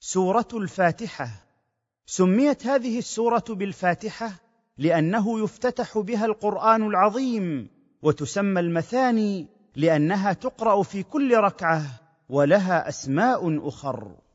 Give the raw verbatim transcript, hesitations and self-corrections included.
سورة الفاتحة. سميت هذه السورة بالفاتحة لأنه يفتتح بها القرآن العظيم، وتسمى المثاني لأنها تقرأ في كل ركعة، ولها أسماء أخر.